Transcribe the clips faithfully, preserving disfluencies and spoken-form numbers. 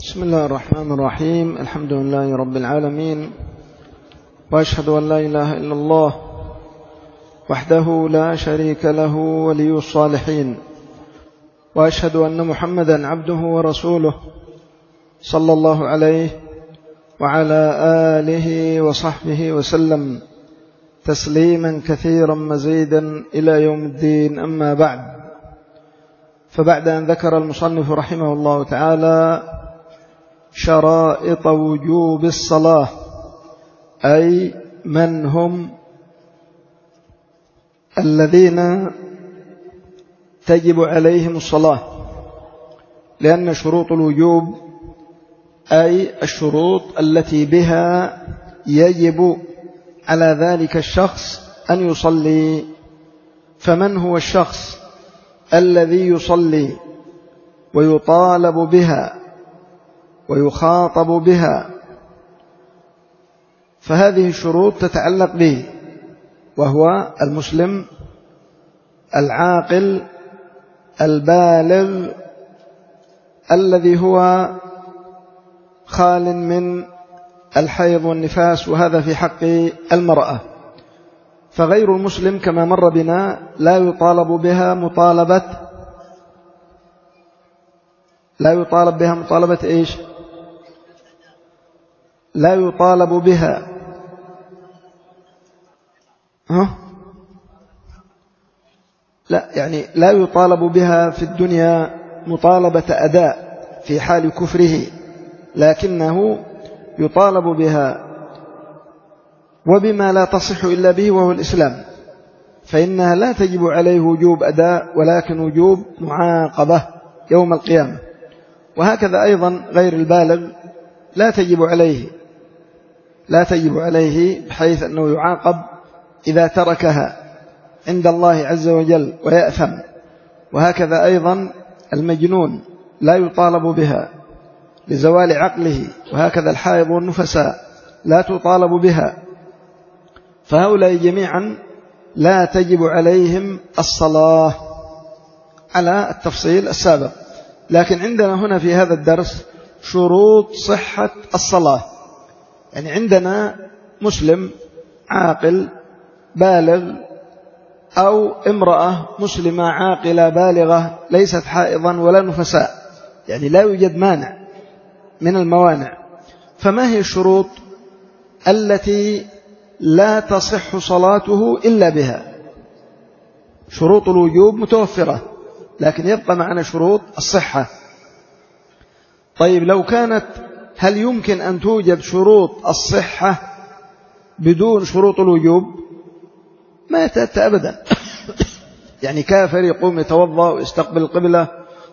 بسم الله الرحمن الرحيم. الحمد لله رب العالمين، وأشهد أن لا إله إلا الله وحده لا شريك له ولي الصالحين، وأشهد أن محمدا عبده ورسوله صلى الله عليه وعلى آله وصحبه وسلم تسليما كثيرا مزيدا إلى يوم الدين. أما بعد، فبعد أن ذكر المصنف رحمه الله تعالى شرائط وجوب الصلاة، أي من هم الذين تجب عليهم الصلاة، لأن شروط الوجوب أي الشروط التي بها يجب على ذلك الشخص أن يصلي. فمن هو الشخص الذي يصلي ويطالب بها ويخاطب بها؟ فهذه الشروط تتعلق به، وهو المسلم العاقل البالغ الذي هو خال من الحيض والنفاس، وهذا في حق المرأة. فغير المسلم كما مر بنا لا يطالب بها مطالبة لا يطالب بها مطالبة إيش؟ لا يطالب بها ها؟ لا يعني لا يطالب بها في الدنيا مطالبة أداء في حال كفره، لكنه يطالب بها وبما لا تصح إلا به، وهو الإسلام، فإنها لا تجب عليه وجوب أداء ولكن وجوب معاقبة يوم القيامة. وهكذا أيضا غير البالغ لا تجب عليه لا تجب عليه بحيث أنه يعاقب إذا تركها عند الله عز وجل ويأثم. وهكذا أيضا المجنون لا يطالب بها لزوال عقله، وهكذا الحائض والنفساء لا تطالب بها. فهؤلاء جميعا لا تجب عليهم الصلاة على التفصيل السابق. لكن عندنا هنا في هذا الدرس شروط صحة الصلاة، يعني عندنا مسلم عاقل بالغ أو امرأة مسلمة عاقلة بالغة ليست حائضا ولا نفساء، يعني لا يوجد مانع من الموانع. فما هي الشروط التي لا تصح صلاته إلا بها؟ شروط الوجوب متوفرة، لكن يبقى معنا شروط الصحة. طيب لو كانت، هل يمكن أن توجد شروط الصحة بدون شروط الوجوب؟ ما يتأتى أبدا. يعني كافر يقوم يتوضأ ويستقبل القبلة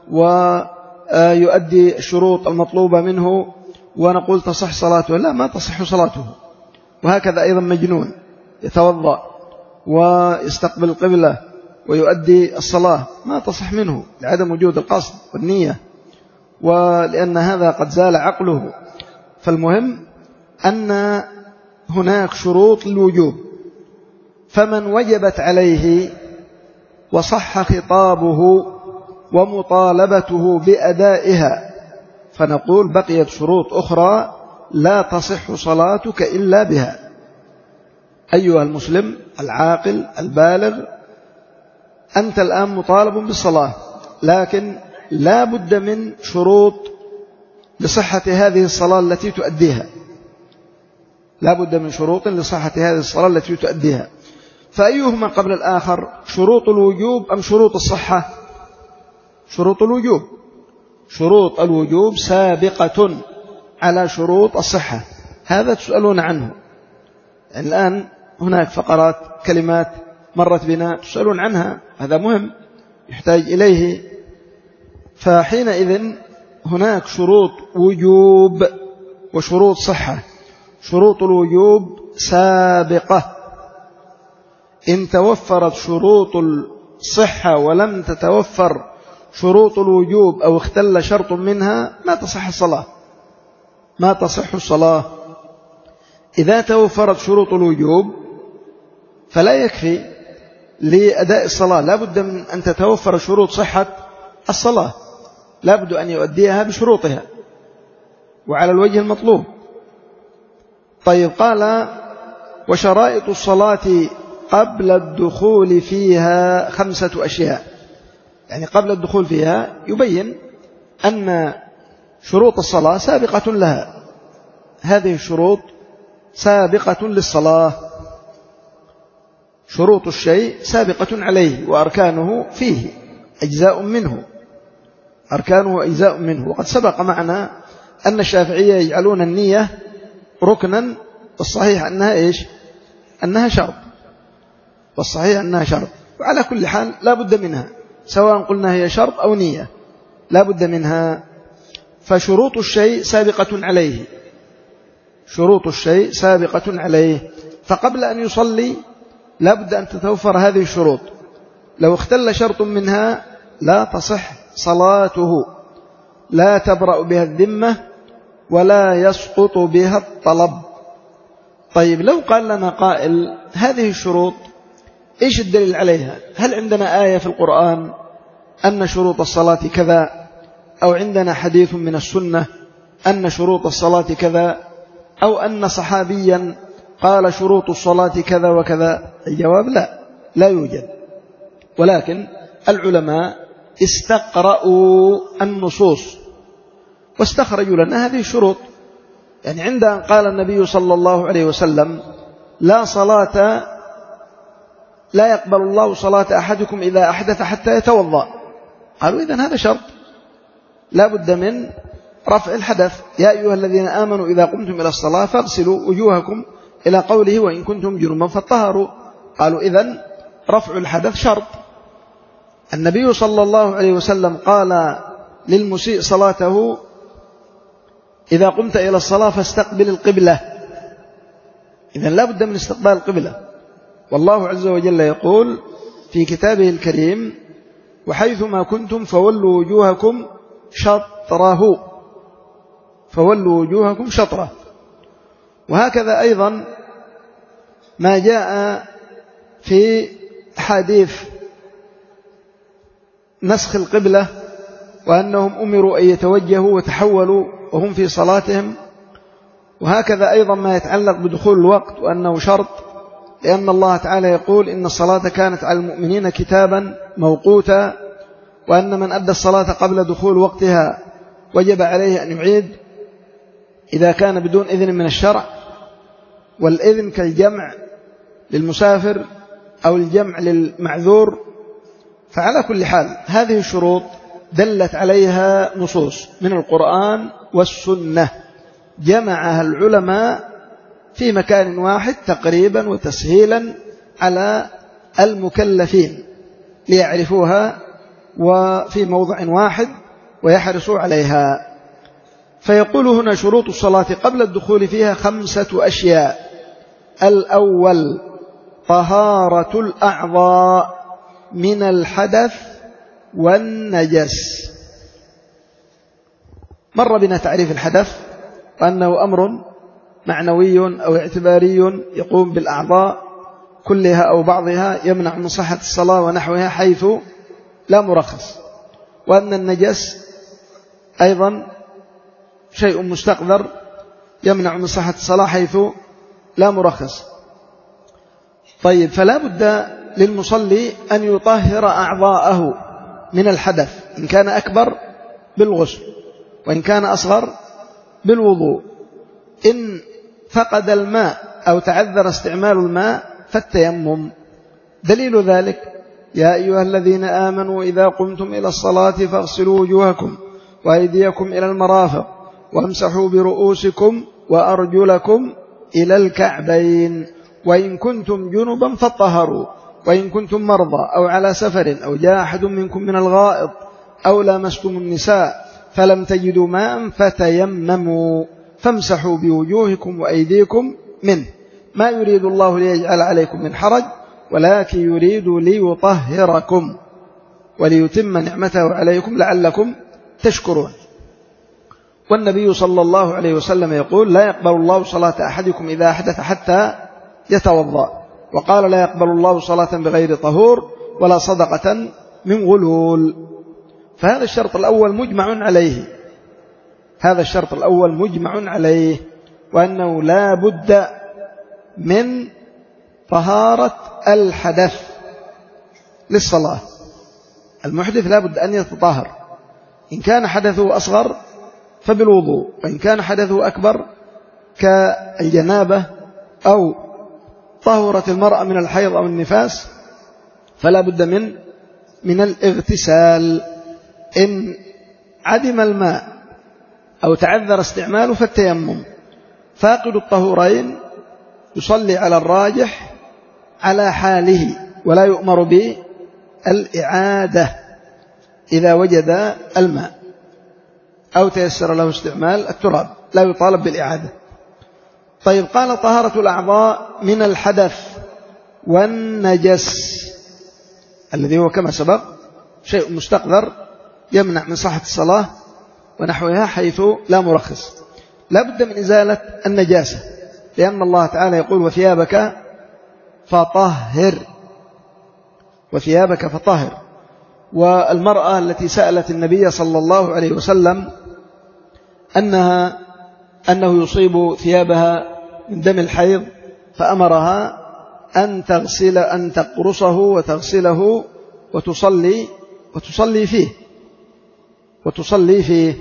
ويؤدي الشروط المطلوبة منه ونقول تصح صلاته؟ لا، ما تصح صلاته. وهكذا أيضا مجنون يتوضأ ويستقبل القبلة ويؤدي الصلاة، ما تصح منه لعدم وجود القصد والنية، ولأن هذا قد زال عقله. فالمهم أن هناك شروط للوجوب، فمن وجبت عليه وصح خطابه ومطالبته بأدائها، فنقول بقيت شروط أخرى لا تصح صلاتك إلا بها. أيها المسلم العاقل البالغ، أنت الآن مطالب بالصلاة، لكن لا بد من شروط لصحة هذه الصلاة التي تؤديها لا بد من شروط لصحة هذه الصلاة التي تؤديها. فأيهما قبل الآخر، شروط الوجوب أم شروط الصحة؟ شروط الوجوب شروط الوجوب سابقة على شروط الصحة، هذا تسألون عنه. يعني الآن هناك فقرات كلمات مرت بنا تسألون عنها، هذا مهم يحتاج إليه. فحينئذ هناك شروط وجوب وشروط صحة. شروط الوجوب سابقة، إن توفرت شروط الصحة ولم تتوفر شروط الوجوب أو اختل شرط منها ما تصح الصلاة ما تصح الصلاة. إذا توفرت شروط الوجوب فلا يكفي لأداء الصلاة، لا بد من أن تتوفر شروط صحة الصلاة، لا بد أن يؤديها بشروطها. وعلى الوجه المطلوب. طيب قال وشرائط الصلاة قبل الدخول فيها خمسة أشياء، يعني قبل الدخول فيها يبين أن شروط الصلاة سابقة لها، هذه الشروط سابقة للصلاة، شروط الشيء سابقة عليه وأركانه فيه أجزاء منه، أركانه أجزاء منه. وقد سبق معنا أن الشافعية يجعلون النية ركنا، والصحيح أنها إيش؟ أنها شرط، والصحيح أنها شرط. وعلى كل حال لا بد منها، سواء قلنا هي شرط أو نية لا بد منها. فشروط الشيء سابقة عليه، شروط الشيء سابقة عليه. فقبل أن يصلي لا بد أن تتوفر هذه الشروط، لو اختل شرط منها لا تصح صلاته، لا تبرأ بها الذمة ولا يسقط بها الطلب. طيب لو قال لنا قائل هذه الشروط إيش الدليل عليها؟ هل عندنا آية في القرآن أن شروط الصلاة كذا، أو عندنا حديث من السنة أن شروط الصلاة كذا، أو أن صحابيا قال شروط الصلاة كذا وكذا؟ الجواب لا، لا يوجد. ولكن العلماء استقرأوا النصوص واستخرجوا لنا هذه الشروط. يعني عند أن قال النبي صلى الله عليه وسلم لا صلاة لا يقبل الله صلاة أحدكم إذا أحدث حتى يتوضأ، قالوا إذن هذا شرط لا بد من رفع الحدث. يا أيها الذين آمنوا إذا قمتم إلى الصلاة فاغسلوا وجوهكم إلى قوله وإن كنتم جنبا فطهروا، قالوا إذن رفع الحدث شرط. النبي صلى الله عليه وسلم قال للمسيء صلاته إذا قمت إلى الصلاة فاستقبل القبلة، إذن لا بد من استقبال القبلة. والله عز وجل يقول في كتابه الكريم وحيثما كنتم فولوا وجوهكم شطره، فولوا وجوهكم شطره. وهكذا أيضا ما جاء في حديث نسخ القبلة وأنهم أمروا أن يتوجهوا وتحولوا وهم في صلاتهم. وهكذا أيضا ما يتعلق بدخول الوقت وأنه شرط، لأن الله تعالى يقول إن الصلاة كانت على المؤمنين كتابا موقوتا، وأن من أدى الصلاة قبل دخول وقتها وجب عليه أن يعيد إذا كان بدون إذن من الشرع، والإذن كالجمع للمسافر أو الجمع للمعذور. فعلى كل حال هذه الشروط دلت عليها نصوص من القرآن والسنة جمعها العلماء في مكان واحد تقريبا وتسهيلا على المكلفين ليعرفوها وفي موضع واحد ويحرصوا عليها. فيقول هنا شروط الصلاة قبل الدخول فيها خمسة أشياء. الأول طهارة الأعضاء من الحدث والنجس. مر بنا تعريف الحدث وأنه أمر معنوي أو اعتباري يقوم بالأعضاء كلها أو بعضها يمنع من صحة الصلاة ونحوها حيث لا مرخص، وأن النجس أيضا شيء مستقذر يمنع من صحة الصلاة حيث لا مرخص. طيب فلا بد للمصلي أن يطهر أعضاءه من الحدث، إن كان أكبر بالغسل وإن كان أصغر بالوضوء. إن فقد الماء أو تعذر استعمال الماء فالتيمم. دليل ذلك يا أيها الذين آمنوا إذا قمتم إلى الصلاة فاغسلوا وجوهكم وأيديكم إلى المرافق وامسحوا برؤوسكم وأرجلكم إلى الكعبين وإن كنتم جنبا فطهروا وإن كنتم مرضى أو على سفر أو جاء أحد منكم من الغائط أو لامستم النساء فلم تجدوا ماء فتيمموا فامسحوا بوجوهكم وأيديكم منه ما يريد الله ليجعل عليكم من حرج ولكن يريد ليطهركم وليتم نعمته عليكم لعلكم تشكرون. والنبي صلى الله عليه وسلم يقول لا يقبل الله صلاة أحدكم إذا أحدث حتى يتوضأ، وقال لا يقبل الله صلاة بغير طهور ولا صدقة من غلول. فهذا الشرط الأول مجمع عليه، هذا الشرط الأول مجمع عليه، وأنه لا بد من طهارة الحدث للصلاة. المحدث لا بد أن يتطهر، إن كان حدثه أصغر فبالوضوء، وإن كان حدثه أكبر كالجنابة أو طهرت المرأة من الحيض أو النفاس فلا بد من من الاغتسال. إن عدم الماء أو تعذر استعماله فالتيمم. فاقد الطهورين يصلي على الراجح على حاله، ولا يؤمر بالإعادة إذا وجد الماء أو تيسر له استعمال التراب، لا يطالب بالإعادة. طيب، قال طهارة الأعضاء من الحدث والنجس، الذي هو كما سبق شيء مستقذر يمنع من صحة الصلاة ونحوها حيث لا مرخص. لا بد من إزالة النجاسة، لأن الله تعالى يقول وثيابك فطهر، وثيابك فطهر. والمرأة التي سألت النبي صلى الله عليه وسلم أنها أنه يصيب ثيابها من دم الحيض فأمرها أن تغسل أن تقرصه وتغسله وتصلي وتصلي فيه وتصلي فيه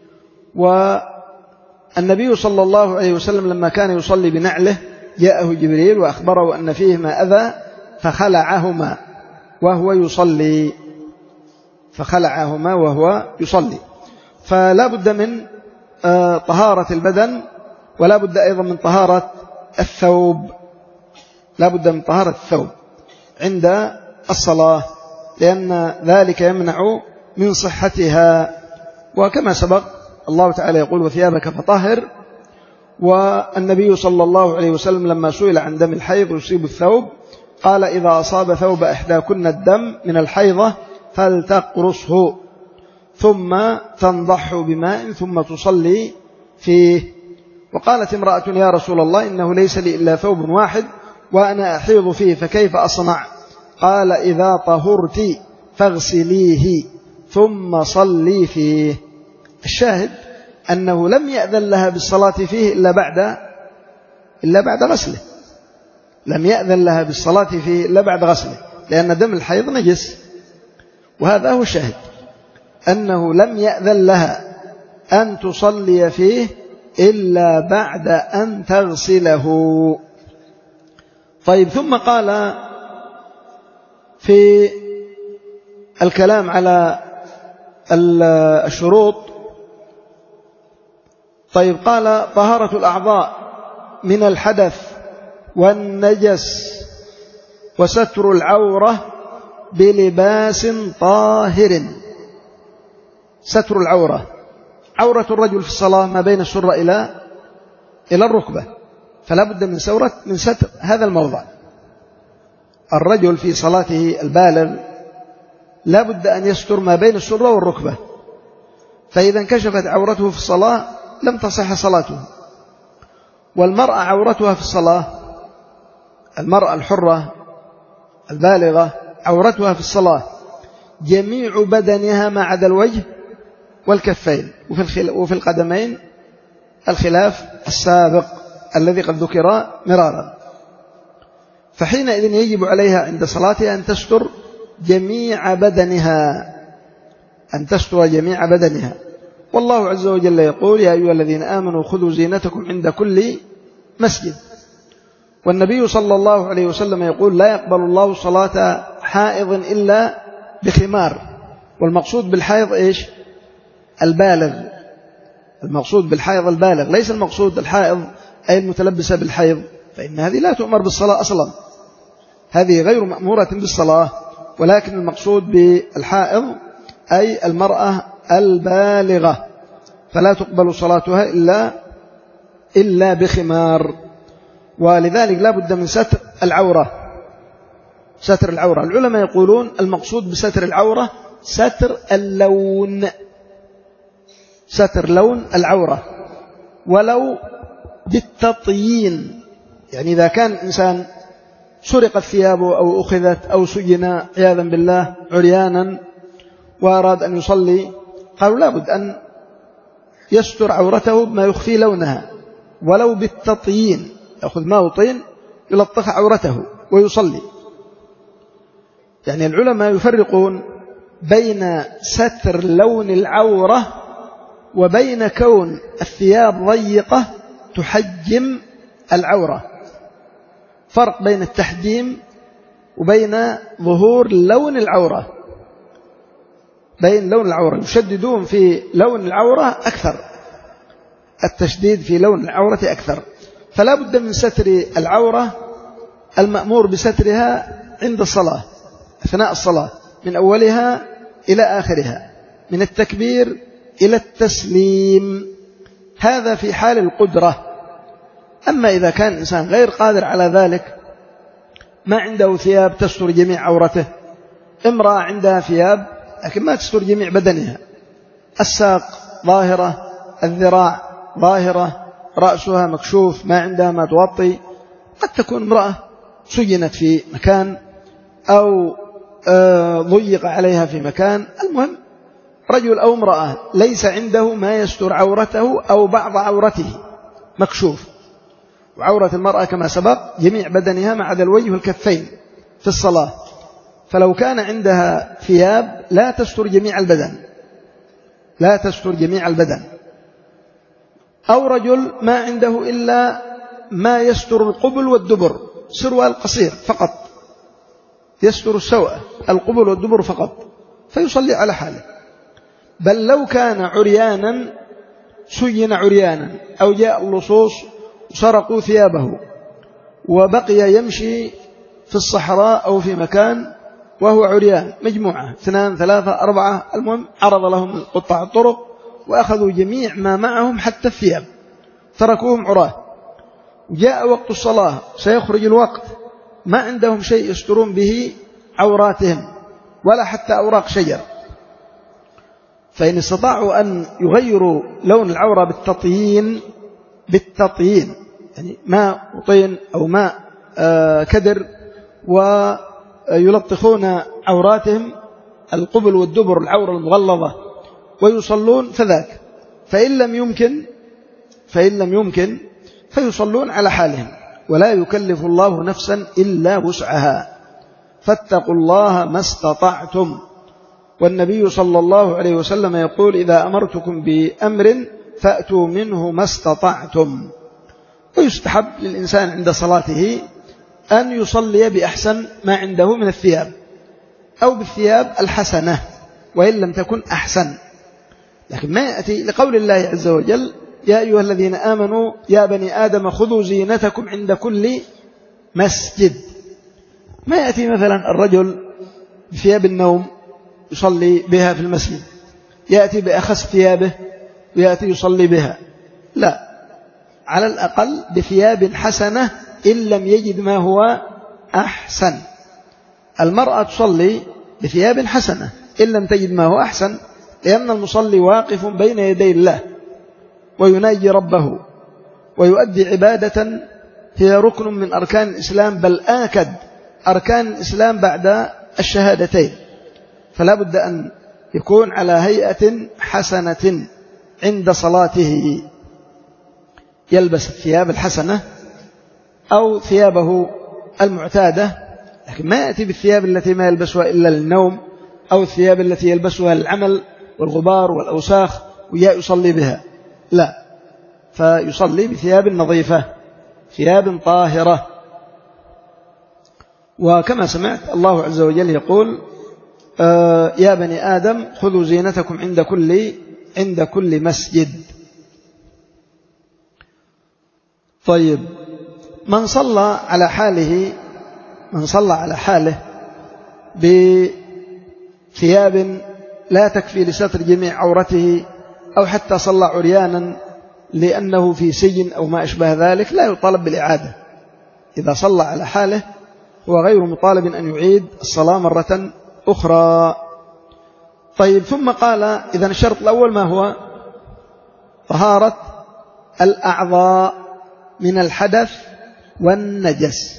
والنبي صلى الله عليه وسلم لما كان يصلي بنعله جاءه جبريل وأخبره أن فيهما أذى فخلعهما وهو يصلي فخلعهما وهو يصلي. فلا بد من طهارة البدن، ولا بد أيضا من طهارة الثوب، لا بد من طهارة الثوب عند الصلاة، لأن ذلك يمنع من صحتها. وكما سبق الله تعالى يقول وثيابك فطهر. والنبي صلى الله عليه وسلم لما سئل عن دم الحيض يصيب الثوب قال إذا أصاب ثوب إحداكن الدم من الحيضة فلتقرصه ثم تنضح بماء ثم تصلي فيه. وقالت امرأة يا رسول الله إنه ليس لي إلا ثوب واحد وأنا أحيض فيه فكيف أصنع؟ قال إذا طهرت فاغسليه ثم صلي فيه. الشاهد أنه لم يأذن لها بالصلاة فيه إلا بعد إلا بعد غسله، لم يأذن لها بالصلاة فيه إلا بعد غسله، لأن دم الحيض نجس. وهذا هو الشاهد، أنه لم يأذن لها أن تصلي فيه إلا بعد أن تغسله. طيب، ثم قال في الكلام على الشروط، طيب قال طهارة الأعضاء من الحدث والنجس وستر العورة بلباس طاهر. ستر العورة، عورة الرجل في الصلاة ما بين السرة إلى إلى الركبة، فلا بد من سورة من ستر هذا الموضع. الرجل في صلاته البالغ لا بد أن يستر ما بين السرة والركبة، فإذا انكشفت عورته في الصلاة لم تصح صلاته. والمرأة عورتها في الصلاة، المرأة الحرة البالغة عورتها في الصلاة جميع بدنها ما عدا الوجه والكفين، وفي القدمين الخلاف السابق الذي قد ذكر مرارا. فحينئذ يجب عليها عند صلاتها أن تستر جميع بدنها، أن تستر جميع بدنها. والله عز وجل يقول يا أيها الذين آمنوا خذوا زينتكم عند كل مسجد. والنبي صلى الله عليه وسلم يقول لا يقبل الله صلاة حائض إلا بخمار. والمقصود بالحائض إيش؟ البالغ. المقصود بالحائض البالغ، ليس المقصود الحائض أي المتلبسة بالحيض، فإن هذه لا تؤمر بالصلاة أصلا، هذه غير مأمورة بالصلاة. ولكن المقصود بالحائض أي المرأة البالغة، فلا تقبل صلاتها إلا إلا بخمار. ولذلك لا بد من ستر العورة. ستر العورة، العلماء يقولون المقصود بستر العورة ستر اللون، ستر لون العورة ولو بالتطيين. يعني إذا كان الإنسان سرقت ثيابه أو أخذت أو سجن عياذا بالله عريانا وأراد أن يصلي، قالوا لابد أن يستر عورته بما يخفي لونها ولو بالتطيين، يأخذ ماء وطين يلطخ عورته ويصلي. يعني العلماء يفرقون بين ستر لون العورة وبين كون الثياب ضيقة تحجم العورة، فرق بين التحجيم وبين ظهور لون العورة. بين لون العورة يشددون في لون العورة أكثر، التشديد في لون العورة أكثر، فلا بد من ستر العورة المأمور بسترها عند الصلاة أثناء الصلاة من أولها إلى آخرها، من التكبير إلى التسليم، هذا في حال القدرة. أما إذا كان الإنسان غير قادر على ذلك، ما عنده ثياب تستر جميع عورته، امرأة عندها ثياب لكن ما تستر جميع بدنها، الساق ظاهرة، الذراع ظاهرة، رأسها مكشوف، ما عندها ما تغطي، قد تكون امرأة سجنت في مكان أو ضيق عليها في مكان، المهم رجل أو امرأة ليس عنده ما يستر عورته أو بعض عورته مكشوف، وعورة المرأة كما سبق جميع بدنها ما عدا الوجه والكفين في الصلاة، فلو كان عندها ثياب لا تستر جميع البدن، لا تستر جميع البدن، أو رجل ما عنده إلا ما يستر القبل والدبر، سروال قصير فقط يستر السوء القبل والدبر فقط، فيصلي على حاله. بل لو كان عريانا سجن عريانا أو جاء اللصوص وسرقوا ثيابه وبقي يمشي في الصحراء أو في مكان وهو عريان، مجموعة اثنان ثلاثة أربعة، المهم عرض لهم قطاع الطرق وأخذوا جميع ما معهم حتى الثياب، تركوهم عراه، جاء وقت الصلاة سيخرج الوقت، ما عندهم شيء يسترون به عوراتهم ولا حتى أوراق شجر، فإن استطاعوا أن يغيروا لون العورة بالتطيين بالتطيين يعني ماء وطين أو ماء كدر، ويلطخون عوراتهم القبل والدبر العورة المغلظة ويصلون فذاك، فإن لم يمكن فإن لم يمكن فيصلون على حالهم، ولا يكلف الله نفسا إلا وسعها، فاتقوا الله ما استطعتم. والنبي صلى الله عليه وسلم يقول: إذا أمرتكم بأمر فأتوا منه ما استطعتم. ويستحب للإنسان عند صلاته أن يصلي بأحسن ما عنده من الثياب أو بالثياب الحسنة وإن لم تكن أحسن، لكن ما يأتي لقول الله عز وجل: يا أيها الذين آمنوا يا بني آدم خذوا زينتكم عند كل مسجد. ما يأتي مثلا الرجل بثياب النوم يصلي بها في المسجد، يأتي بأخس ثيابه ويأتي يصلي بها، لا، على الأقل بثياب حسنة إن لم يجد ما هو أحسن. المرأة تصلي بثياب حسنة إن لم تجد ما هو أحسن، لأن المصلي واقف بين يدي الله ويناجي ربه ويؤدي عبادة هي ركن من أركان الإسلام، بل آكد أركان الإسلام بعد الشهادتين، فلا بد أن يكون على هيئة حسنة عند صلاته، يلبس الثياب الحسنة أو ثيابه المعتادة، لكن ما يأتي بالثياب التي ما يلبسها إلا للنوم أو الثياب التي يلبسها للعمل والغبار والأوساخ ويا يصلي بها، لا، فيصلي بثياب نظيفة، ثياب طاهرة. وكما سمعت الله عز وجل يقول: آه يا بني آدم خذوا زينتكم عند كل عند كل مسجد. طيب، من صلى على حاله من صلى على حاله بثياب لا تكفي لستر جميع عورته، أو حتى صلى عريانا لأنه في سجن أو ما أشبه ذلك، لا يطالب بالإعادة. إذا صلى على حاله هو غير مطالب أن يعيد الصلاة مرة أخرى. طيب، ثم قال: إذن الشرط الأول ما هو؟ طهارة الأعضاء من الحدث والنجس.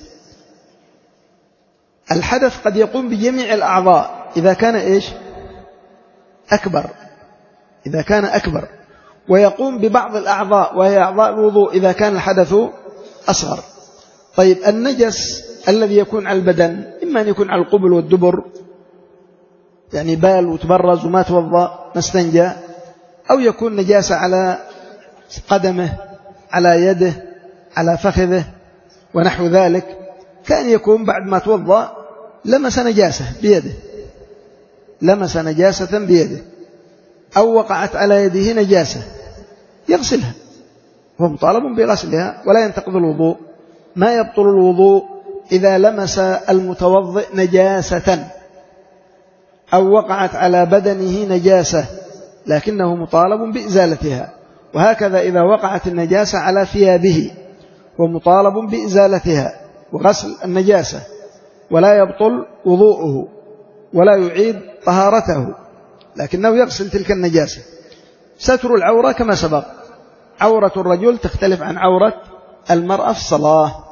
الحدث قد يقوم بجميع الأعضاء إذا كان إيش؟ أكبر إذا كان أكبر ويقوم ببعض الأعضاء وهي أعضاء الوضوء إذا كان الحدث أصغر. طيب النجس الذي يكون على البدن إما أن يكون على القبل والدبر، يعني بال وتبرز وما توضأ ما استنجى، أو يكون نجاسة على قدمه، على يده، على فخذه ونحو ذلك، كان يكون بعد ما توضأ لمس نجاسة بيده، لمس نجاسة بيده، أو وقعت على يده نجاسة يغسلها، هو مطالب بغسلها ولا ينتقض الوضوء. ما يبطل الوضوء إذا لمس المتوضئ نجاسة أو وقعت على بدنه نجاسة، لكنه مطالب بإزالتها. وهكذا إذا وقعت النجاسة على ثيابه هو مطالب بإزالتها وغسل النجاسة، ولا يبطل وضوءه ولا يعيد طهارته، لكنه يغسل تلك النجاسة. ستر العورة كما سبق، عورة الرجل تختلف عن عورة المرأة في الصلاة،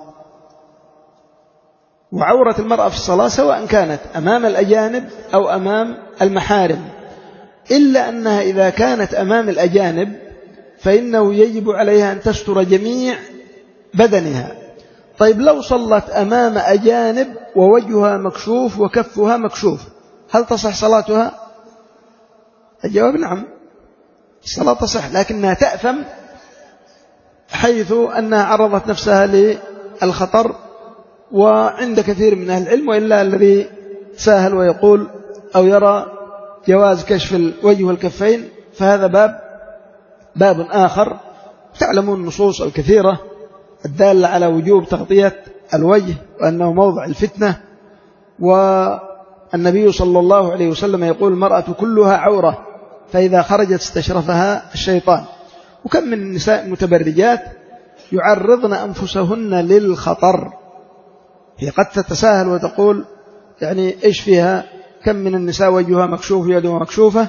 وعورة المرأة في الصلاة سواء كانت أمام الأجانب أو أمام المحارم، إلا أنها إذا كانت أمام الأجانب فإنه يجب عليها أن تستر جميع بدنها. طيب لو صلت أمام أجانب ووجهها مكشوف وكفها مكشوف، هل تصح صلاتها؟ الجواب نعم، الصلاة تصح، لكنها تأثم حيث أنها عرضت نفسها للخطر. وعند كثير من أهل العلم، وإلا الذي ساهل ويقول أو يرى جواز كشف الوجه والكفين، فهذا باب باب آخر. تعلمون النصوص الكثيرة الدالة على وجوب تغطية الوجه وأنه موضع الفتنة، والنبي صلى الله عليه وسلم يقول المرأة كلها عورة فإذا خرجت استشرفها الشيطان. وكم من النساء المتبرجات يعرضن أنفسهن للخطر، هي قد تتساهل وتقول يعني إيش فيها، كم من النساء وجهها مكشوف يدها مكشوفة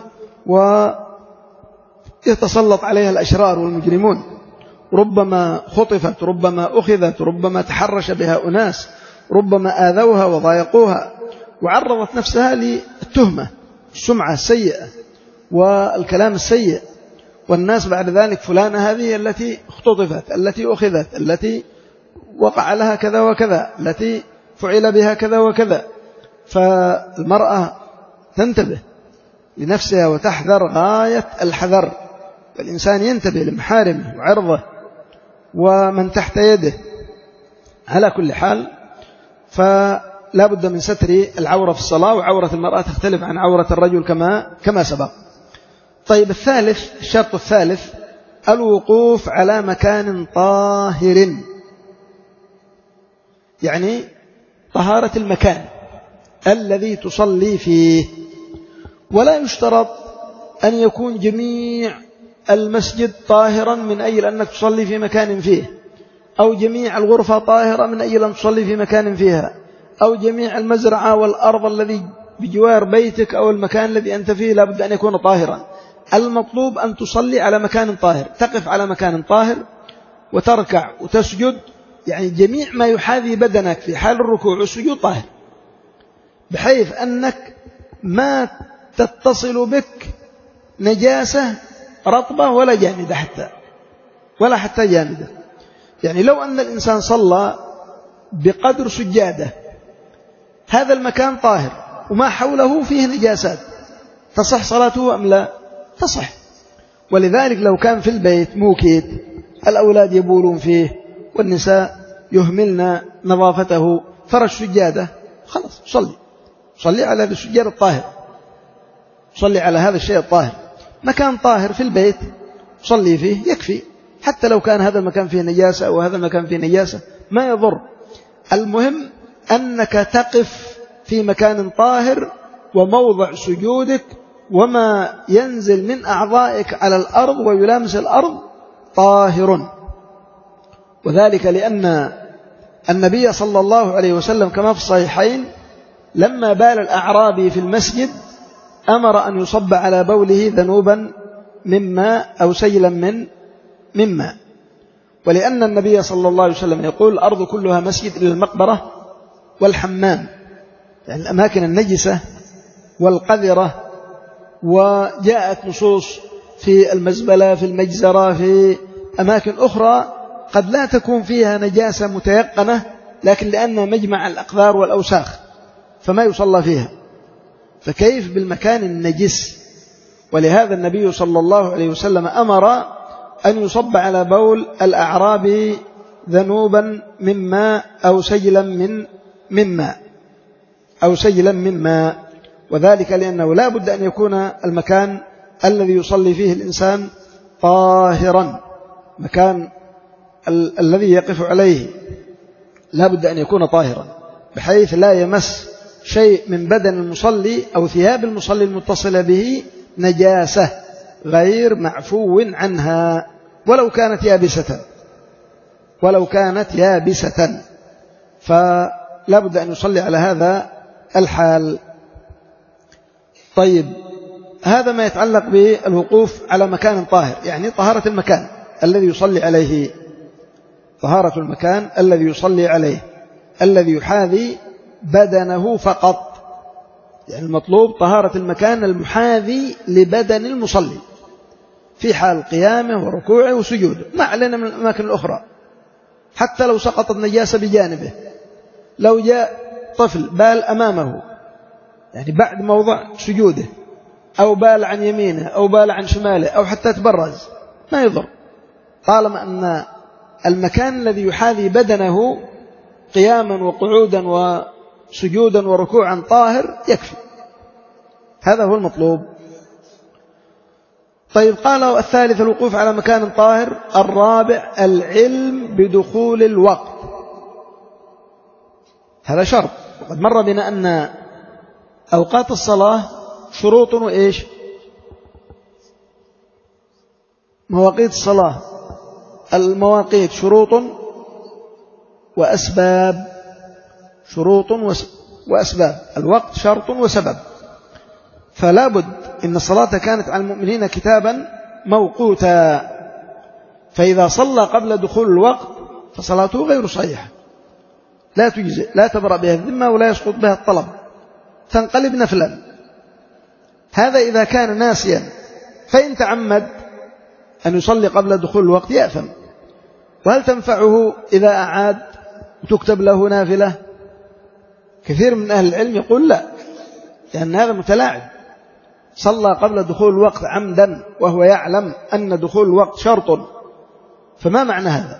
ويتسلط عليها الأشرار والمجرمون، ربما خطفت، ربما أخذت، ربما تحرش بها أناس، ربما آذوها وضايقوها، وعرضت نفسها للتهمة، السمعة السيئة والكلام السيء، والناس بعد ذلك فلانة هذه التي اختطفت، التي أخذت، التي وقع لها كذا وكذا، التي فعل بها كذا وكذا. فالمرأة تنتبه لنفسها وتحذر غاية الحذر، والإنسان ينتبه لمحارمه وعرضه ومن تحت يده. على كل حال فلا بد من ستر العورة في الصلاة، وعورة المرأة تختلف عن عورة الرجل كما كما سبق. طيب الثالث، الشرط الثالث الوقوف على مكان طاهر، يعني طهارة المكان الذي تصلي فيه. ولا يشترط أن يكون جميع المسجد طاهرا من أجل أنك تصلي في مكان فيه، أو جميع الغرفة طاهرة من أجل أن تصلي في مكان فيها، أو جميع المزرعة والأرض الذي بجوار بيتك أو المكان الذي أنت فيه لا بد أن يكون طاهرا. المطلوب أن تصلي على مكان طاهر، تقف على مكان طاهر وتركع وتسجد، يعني جميع ما يحاذي بدنك في حال الركوع والسجود طاهر، بحيث أنك ما تتصل بك نجاسة رطبة ولا جامدة حتى ولا حتى جامدة. يعني لو أن الإنسان صلى بقدر سجادة، هذا المكان طاهر وما حوله فيه نجاسات، تصح صلاته أم لا؟ تصح. ولذلك لو كان في البيت موكيت الأولاد يبولون فيه والنساء يهملن نظافته، فرش سجادة، خلاص صلي صلي على هذا السجاد الطاهر، صلي على هذا الشيء الطاهر. مكان طاهر في البيت صلي فيه يكفي، حتى لو كان هذا المكان فيه نجاسة أو هذا المكان فيه نجاسة ما يضر. المهم أنك تقف في مكان طاهر، وموضع سجودك وما ينزل من أعضائك على الأرض ويلامس الأرض طاهر. وذلك لأن النبي صلى الله عليه وسلم كما في الصحيحين لما بال الأعرابي في المسجد أمر أن يصب على بوله ذنوبا من ماء أو سيلا من من ماء. ولأن النبي صلى الله عليه وسلم يقول الأرض كلها مسجد إلا المقبرة والحمام، يعني الأماكن النجسة والقذرة. وجاءت نصوص في المزبلة، في المجزرة، في أماكن أخرى قد لا تكون فيها نجاسة متيقنة، لكن لأنها مجمع الأقذار والأوساخ فما يصلى فيها، فكيف بالمكان النجس؟ ولهذا النبي صلى الله عليه وسلم أمر أن يصب على بول الأعرابي ذنوبا من ماء أو سجلا من من ماء أو سجلا من ماء، وذلك لأنه لا بد أن يكون المكان الذي يصلي فيه الإنسان طاهرا، مكان ال الذي يقف عليه لا بد أن يكون طاهرا بحيث لا يمس شيء من بدن المصلي أو ثياب المصلي المتصلة به نجاسة غير معفو عنها ولو كانت يابسة ولو كانت يابسة فلا بد أن يصلي على هذا الحال. طيب، هذا ما يتعلق بالوقوف على مكان طاهر، يعني طهارة المكان الذي يصلي عليه، طهارة المكان الذي يصلي عليه الذي يحاذي بدنه فقط، يعني المطلوب طهارة المكان المحاذي لبدن المصلي في حال قيامه وركوعه وسجوده، ما علينا من الأماكن الأخرى. حتى لو سقطت نجاسة بجانبه، لو جاء طفل بال أمامه يعني بعد موضع سجوده، أو بال عن يمينه أو بال عن شماله أو حتى تبرز، ما يضر طالما أن المكان الذي يحاذي بدنه قياما وقعودا وسجودا وركوعا طاهر يكفي، هذا هو المطلوب. طيب، قال الثالث الوقوف على مكان طاهر. الرابع العلم بدخول الوقت، هذا شرط، وقد مر بنا أن أوقات الصلاة شروط وإيش؟ مواقيت الصلاة، المواقيت شروط وأسباب، شروط وأسباب، الوقت شرط وسبب، فلا بد إن الصلاة كانت على المؤمنين كتابا موقوتا، فإذا صلى قبل دخول الوقت فصلاته غير صحيحة، لا تجزئ، لا تبرأ بها الذمة ولا يسقط بها الطلب، تنقلب نفلا. هذا إذا كان ناسيا، فإن تعمد أن يصلي قبل دخول الوقت يأثم. وهل تنفعه إذا أعاد وتكتب له نافلة؟ كثير من أهل العلم يقول لا، لأن هذا متلاعب، صلى قبل دخول الوقت عمدا وهو يعلم أن دخول الوقت شرط، فما معنى هذا؟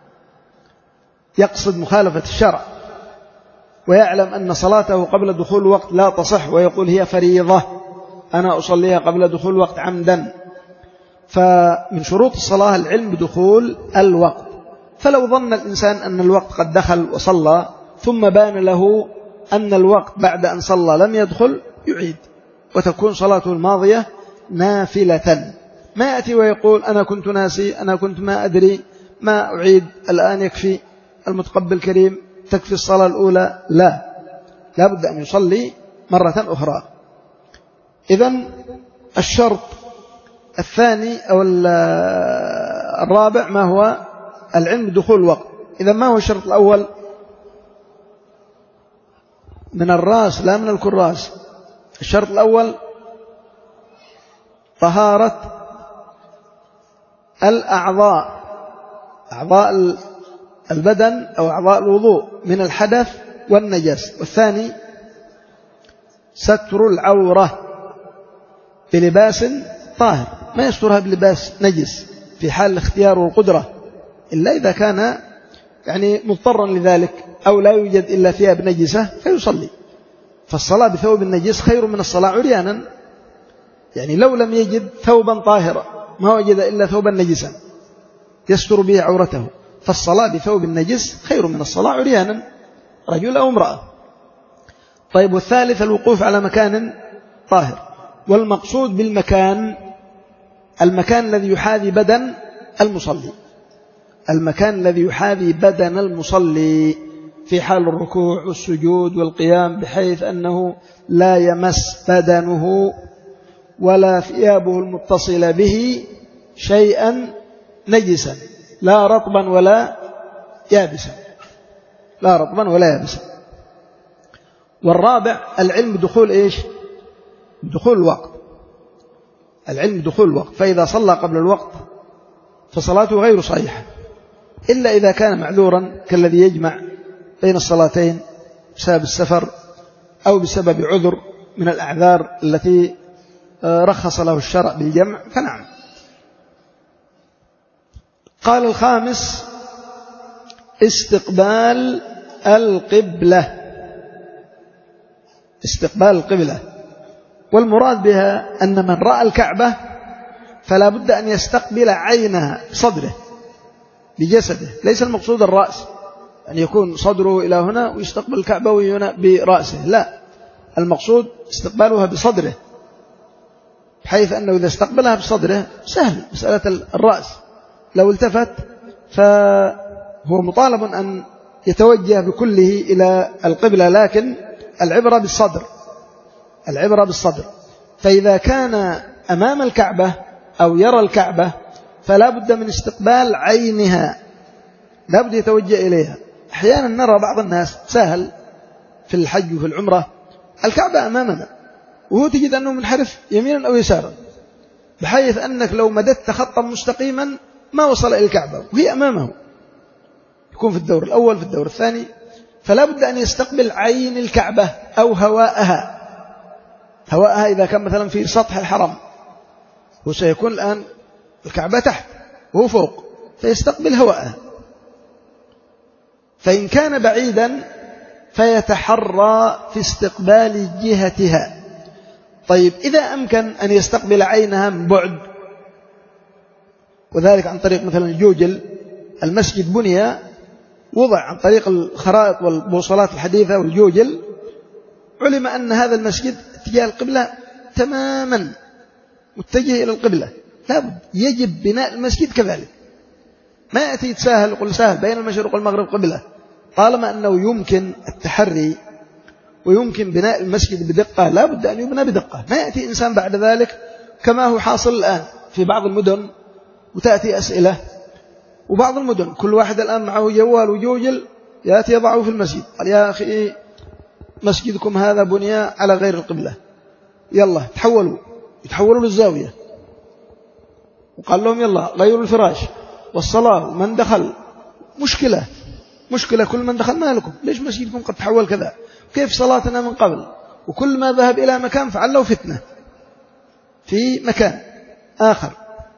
يقصد مخالفة الشرع ويعلم أن صلاته قبل دخول الوقت لا تصح، ويقول هي فريضة أنا أصليها قبل دخول الوقت عمدا. فمن شروط الصلاة العلم بدخول الوقت، فلو ظن الإنسان أن الوقت قد دخل وصلى ثم بان له أن الوقت بعد أن صلى لم يدخل يعيد، وتكون صلاته الماضية نافلة. ما يأتي ويقول أنا كنت ناسي، أنا كنت ما أدري، ما أعيد الآن، يكفي المتقبل الكريم، تكفي الصلاة الأولى. لا، لا بد أن يصلي مرة أخرى. إذن الشرط الثاني أو الرابع ما هو؟ العلم بدخول الوقت. إذن ما هو الشرط الأول؟ من الرأس لا من الكراس. الشرط الأول طهارة الأعضاء، أعضاء البدن أو أعضاء الوضوء من الحدث والنجس. والثاني ستر العورة بلباس طاهر، ما يسترها بلباس نجس في حال الاختيار والقدرة، إلا إذا كان يعني مضطرا لذلك أو لا يوجد إلا ثياب نجسة فيصلي. فالصلاة بثوب النجس خير من الصلاة عريانا، يعني لو لم يجد ثوبا طاهرا ما وجد إلا ثوبا نجسا يستر به عورته، فالصلاة بثوب النجس خير من الصلاة عريانا، رجل أو امرأة. طيب، والثالث الوقوف على مكان طاهر، والمقصود بالمكان المكان الذي يحاذي بدن المصلي، المكان الذي يحاذي بدن المصلي في حال الركوع والسجود والقيام، بحيث أنه لا يمس بدنه ولا ثيابه المتصلة به شيئا نجسا، لا رطبا ولا يابسا، لا رطبا ولا يابسا. والرابع العلم بدخول إيش؟ بدخول الوقت، العلم دخول الوقت، فإذا صلى قبل الوقت فصلاته غير صحيحة، إلا إذا كان معذورا كالذي يجمع بين الصلاتين بسبب السفر أو بسبب عذر من الأعذار التي رخص له الشرع بالجمع، فنعم. قال الخامس استقبال القبلة. استقبال القبلة، والمراد بها أن من رأى الكعبة فلا بد أن يستقبل عينها بصدره بجسده، ليس المقصود الرأس أن يكون صدره إلى هنا ويستقبل الكعبة وهنا برأسه، لا، المقصود استقبالها بصدره، بحيث أنه إذا استقبلها بصدره سهل مسألة الرأس، لو التفت فهو مطالب أن يتوجه بكله إلى القبلة، لكن العبرة بالصدر، العبرة بالصدر. فإذا كان أمام الكعبة أو يرى الكعبة فلا بد من استقبال عينها، لا بد يتوجه إليها. أحيانا نرى بعض الناس سهل في الحج وفي العمرة الكعبة أمامنا وهو تجد أنه منحرف يمينا أو يسارا، بحيث أنك لو مددت خطا مستقيما ما وصل إلى الكعبة وهي أمامه، يكون في الدور الأول في الدور الثاني، فلا بد أن يستقبل عين الكعبة أو هواءها. هواءها إذا كان مثلا في سطح الحرم، هو سيكون الآن الكعبة تحت وهو فوق، فيستقبل هواءها. فإن كان بعيدا فيتحرى في استقبال جهتها. طيب إذا أمكن أن يستقبل عينها من بعد، وذلك عن طريق مثلا الجوجل، المسجد بني وضع عن طريق الخرائط والبوصلات الحديثة والجوجل، علم أن هذا المسجد اتجاه القبلة تماما متجه إلى القبلة، لابد يجب بناء المسجد كذلك، ما يأتي يتساهل يقول سهل بين المشرق والمغرب قبلة، طالما أنه يمكن التحري ويمكن بناء المسجد بدقة لابد أن يبنى بدقة. ما يأتي إنسان بعد ذلك كما هو حاصل الآن في بعض المدن، وتأتي أسئلة، وبعض المدن كل واحد الآن معه جوال وجوجل يأتي يضعه في المسجد، قال يا أخي مسجدكم هذا بني على غير القبلة، يلا تحولوا يتحولوا للزاوية، وقال لهم يلا غيروا الفراش والصلاة من دخل، مشكلة مشكلة كل من دخل ما لكم، ليش مسجدكم قد تحول كذا، كيف صلاتنا من قبل، وكل ما ذهب إلى مكان فعله فتنة في مكان آخر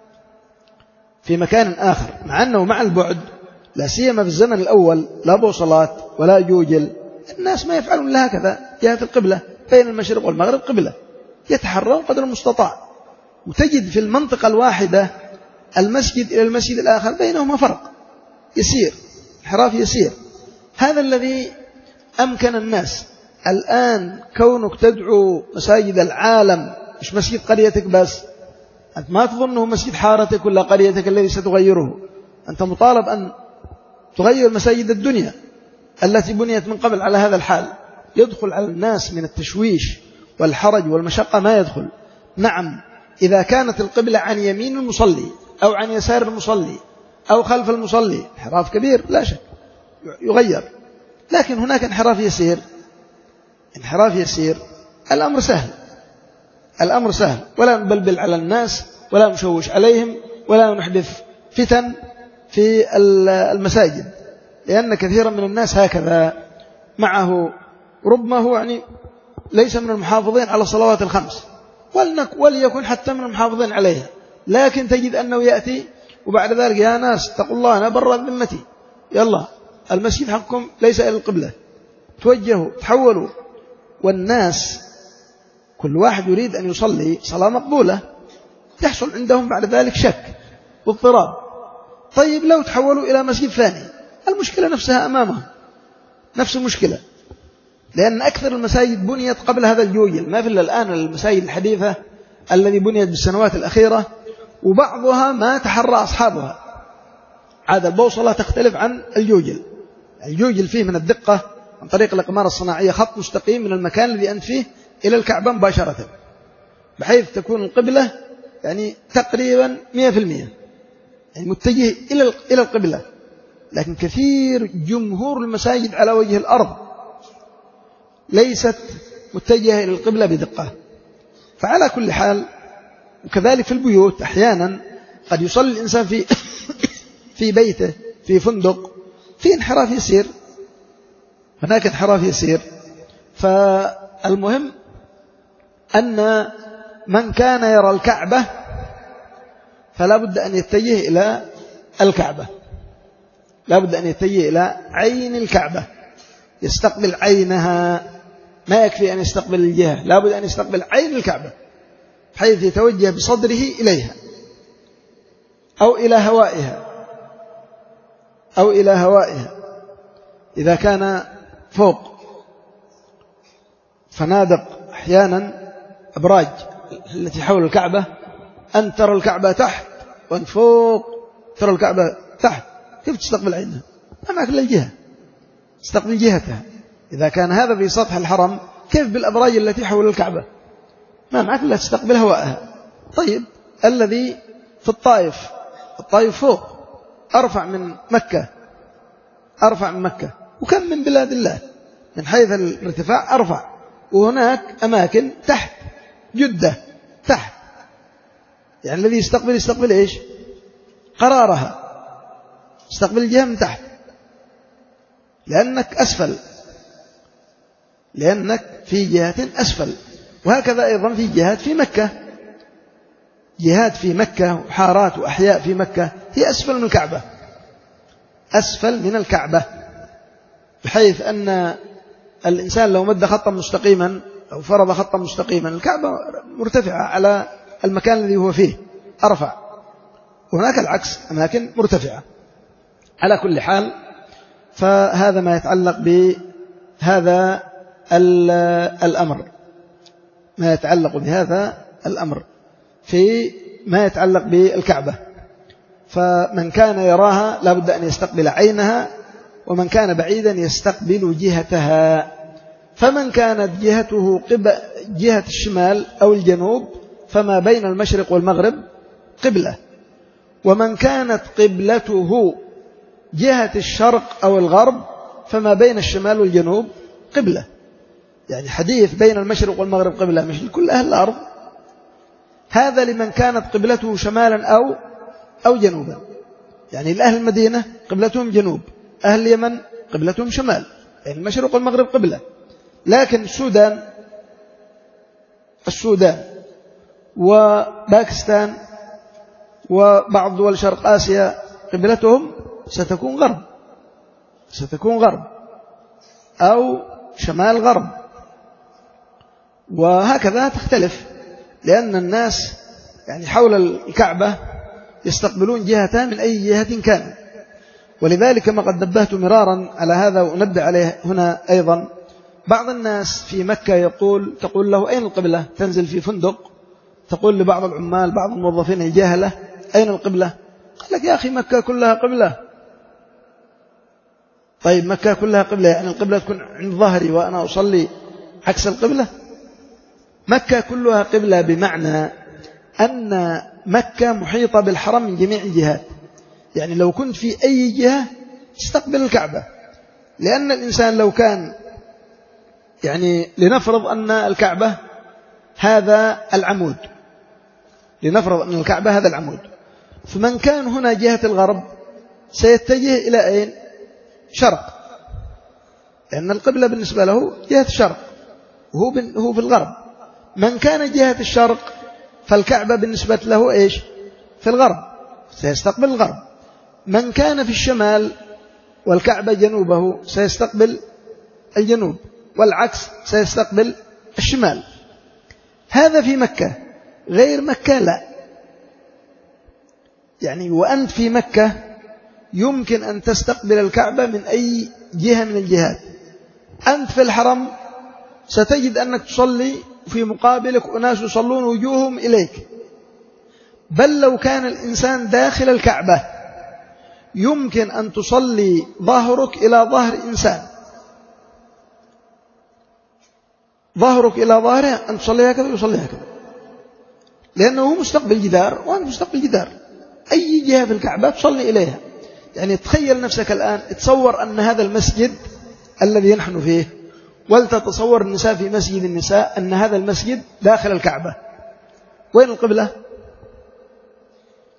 في مكان آخر مع أنه مع البعد، لا سيما في الزمن الأول لا بوصلات ولا جوجل، الناس ما يفعلون إلا هكذا جهة القبلة، بين المشرق والمغرب قبلة، يتحرون قدر المستطاع، وتجد في المنطقة الواحدة المسجد إلى المسجد الآخر بينهما فرق يسير، انحراف يسير. هذا الذي أمكن الناس الآن، كونك تدعو مساجد العالم مش مسجد قريتك بس، أنت ما تظنه مسجد حارتك ولا قريتك الذي ستغيره، أنت مطالب أن تغير مساجد الدنيا التي بنيت من قبل على هذا الحال. يدخل على الناس من التشويش والحرج والمشقة ما يدخل. نعم إذا كانت القبلة عن يمين المصلي أو عن يسار المصلي أو خلف المصلي انحراف كبير لا شك يغير، لكن هناك انحراف يسير، انحراف يسير الأمر سهل، الأمر سهل، ولا نبلبل على الناس ولا نشوش عليهم ولا نحدث فتن في المساجد، لأن كثيرا من الناس هكذا معه، ربما هو يعني ليس من المحافظين على الصلوات الخمس وليكن حتى من المحافظين عليها، لكن تجد أنه يأتي وبعد ذلك يا ناس اتقوا الله أنا برأت ذمتي، يلا المسجد حقكم ليس إلى القبلة، توجهوا تحولوا. والناس كل واحد يريد أن يصلي صلاة مقبولة، يحصل عندهم بعد ذلك شك واضطراب. طيب لو تحولوا إلى مسجد ثاني المشكلة نفسها أمامهم، نفس المشكلة، لأن أكثر المساجد بنيت قبل هذا الجوجل، ما في إلا الآن المساجد الحديثة الذي بنيت بالسنوات الأخيرة، وبعضها ما تحرى أصحابها، عاد البوصلة تختلف عن الجوجل، الجوجل فيه من الدقة عن طريق الأقمار الصناعية خط مستقيم من المكان الذي أنت فيه إلى الكعبة مباشرة، بحيث تكون القبلة يعني تقريبا مئة في المئة يعني متجه إلى إلى القبلة. لكن كثير جمهور المساجد على وجه الأرض ليست متجهة إلى القبلة بدقة. فعلى كل حال وكذلك في البيوت أحيانا قد يصلي الإنسان في في بيته في فندق في انحراف يسير، هناك انحراف يسير. فالمهم أن من كان يرى الكعبة فلا بد أن يتجه إلى الكعبة، لا بد أن يتجه إلى عين الكعبة، يستقبل عينها، ما يكفي أن يستقبل الجهة، لا بد أن يستقبل عين الكعبة حيث يتوجه بصدره إليها أو إلى هوائها أو إلى هوائها إذا كان فوق فنادق أحيانا أبراج التي حول الكعبة أن ترى الكعبة تحت وأن فوق ترى الكعبة تحت، كيف تستقبل عينها؟ ما معك إلا الجهة، استقبل جهتها. إذا كان هذا في سطح الحرم كيف بالأبراج التي حول الكعبة؟ ما معك إلا تستقبل هوائها. طيب الذي في الطائف، الطائف فوق أرفع من مكة، أرفع من مكة، وكم من بلاد الله من حيث الارتفاع أرفع، وهناك أماكن تحت، جدة تحت، يعني الذي يستقبل يستقبل إيش؟ قرارها، يستقبل الجهة من تحت لأنك أسفل، لأنك في جهة أسفل. وهكذا أيضا في جهات في مكة، جهات في مكة وحارات وأحياء في مكة هي أسفل من الكعبة، أسفل من الكعبة، بحيث أن الإنسان لو مد خطا مستقيما أو فرض خطا مستقيما الكعبة مرتفعة على المكان الذي هو فيه أرفع، وهناك العكس أماكن مرتفعة. على كل حال فهذا ما يتعلق بهذا الأمر، ما يتعلق بهذا الأمر في ما يتعلق بالكعبة. فمن كان يراها لا بد أن يستقبل عينها، ومن كان بعيدا يستقبل جهتها. فمن كانت جهته قبل جهة الشمال أو الجنوب فما بين المشرق والمغرب قبلة، ومن كانت قبلته جهة الشرق أو الغرب فما بين الشمال والجنوب قبلة. يعني حديث بين المشرق والمغرب قبلة مش لكل أهل الأرض، هذا لمن كانت قبلته شمالا أو أو جنوبا. يعني الأهل المدينة قبلتهم جنوب، أهل اليمن قبلتهم شمال، يعني المشرق والمغرب قبلة. لكن السودان السودان وباكستان وبعض دول شرق آسيا قبلتهم ستكون غرب، ستكون غرب أو شمال غرب، وهكذا تختلف، لأن الناس يعني حول الكعبة يستقبلون جهتها من أي جهة كان. ولذلك ما قد نبهت مرارا على هذا وأنبه عليه هنا أيضا، بعض الناس في مكة يقول تقول له أين القبلة؟ تنزل في فندق تقول لبعض العمال بعض الموظفين الجاهلة أين القبلة؟ قال لك يا أخي مكة كلها قبلة. طيب مكة كلها قبلة، يعني القبلة تكون عند ظهري وأنا أصلي عكس القبلة؟ مكة كلها قبلة بمعنى أن مكة محيطة بالحرم من جميع الجهات، يعني لو كنت في أي جهة تستقبل الكعبة. لأن الإنسان لو كان يعني لنفرض أن الكعبة هذا العمود، لنفرض أن الكعبة هذا العمود، فمن كان هنا جهة الغرب سيتجه إلى أين؟ شرق، لأن القبلة بالنسبة له جهة الشرق وهو هو في الغرب. من كان جهة الشرق فالكعبة بالنسبة له إيش؟ في الغرب، سيستقبل الغرب. من كان في الشمال والكعبة جنوبه سيستقبل الجنوب، والعكس سيستقبل الشمال. هذا في مكة. غير مكة لا، يعني وأنت في مكة يمكن أن تستقبل الكعبة من أي جهة من الجهات. أنت في الحرم ستجد أنك تصلي في مقابلك أناس يصلون وجوههم إليك، بل لو كان الإنسان داخل الكعبة يمكن أن تصلي ظهرك إلى ظهر إنسان، ظهرك إلى ظهره أن تصلي هكذا ويصلي هكذا، لأنه مستقبل جدار وأنت مستقبل جدار. أي جهة في الكعبة تصلي إليها. يعني تخيل نفسك الآن، تصور أن هذا المسجد الذي نحن فيه، ولتتصور النساء في مسجد النساء أن هذا المسجد داخل الكعبة، وين القبلة؟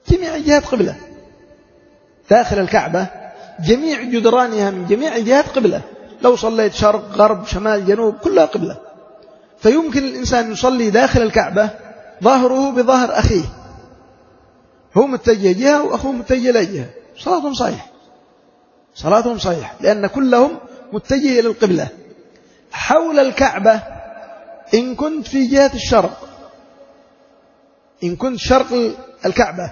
جميع الجهات قبلة. داخل الكعبة جميع جدرانها من جميع الجهات قبلة، لو صليت شرق غرب شمال جنوب كلها قبلة. فيمكن الإنسان يصلي داخل الكعبة ظهره بظهر أخيه، هو متجه جهة وأخوه متجه لجهة، صلاتهم صحيح، صلاتهم صحيح، لأن كلهم متجه إلى القبلة. حول الكعبة إن كنت في جهة الشرق، إن كنت شرق الكعبة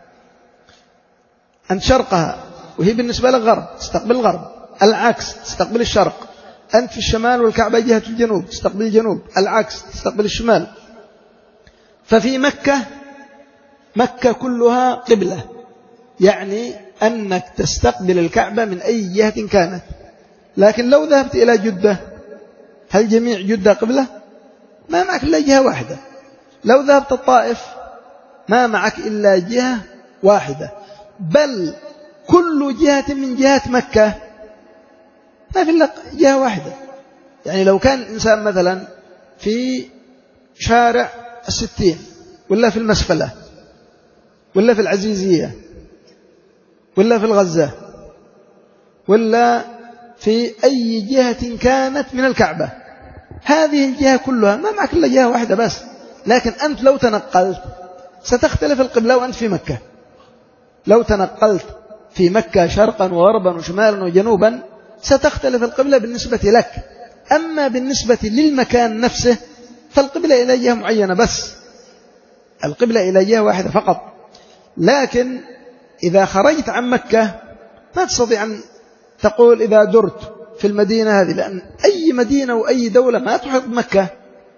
أنت شرقها وهي بالنسبة لك غرب تستقبل الغرب، العكس تستقبل الشرق. أنت في الشمال والكعبة جهة الجنوب تستقبل الجنوب، العكس تستقبل الشمال. ففي مكة مكة كلها قبلة، يعني أنك تستقبل الكعبة من أي جهة كانت. لكن لو ذهبت إلى جدة هل جميع جدة قبلة؟ ما معك إلا جهة واحدة. لو ذهبت الطائف ما معك إلا جهة واحدة، بل كل جهة من جهات مكة ما في إلا جهة واحدة. يعني لو كان الإنسان مثلا في شارع الستين ولا في المسفلة ولا في العزيزية ولا في الغزة ولا في أي جهة كانت من الكعبة، هذه الجهة كلها ما معك إلا جهة واحدة بس. لكن أنت لو تنقلت ستختلف القبلة وأنت في مكة. لو تنقلت في مكة شرقا وغربا وشمالا وجنوبا ستختلف القبلة بالنسبة لك. أما بالنسبة للمكان نفسه فالقبلة إلى جهة معينة بس، القبلة إلى جهة واحدة فقط. لكن إذا خرجت عن مكة ما تستطيع أن تقول إذا درت في المدينة هذه، لأن أي مدينة وأي دولة ما تحيط بمكة،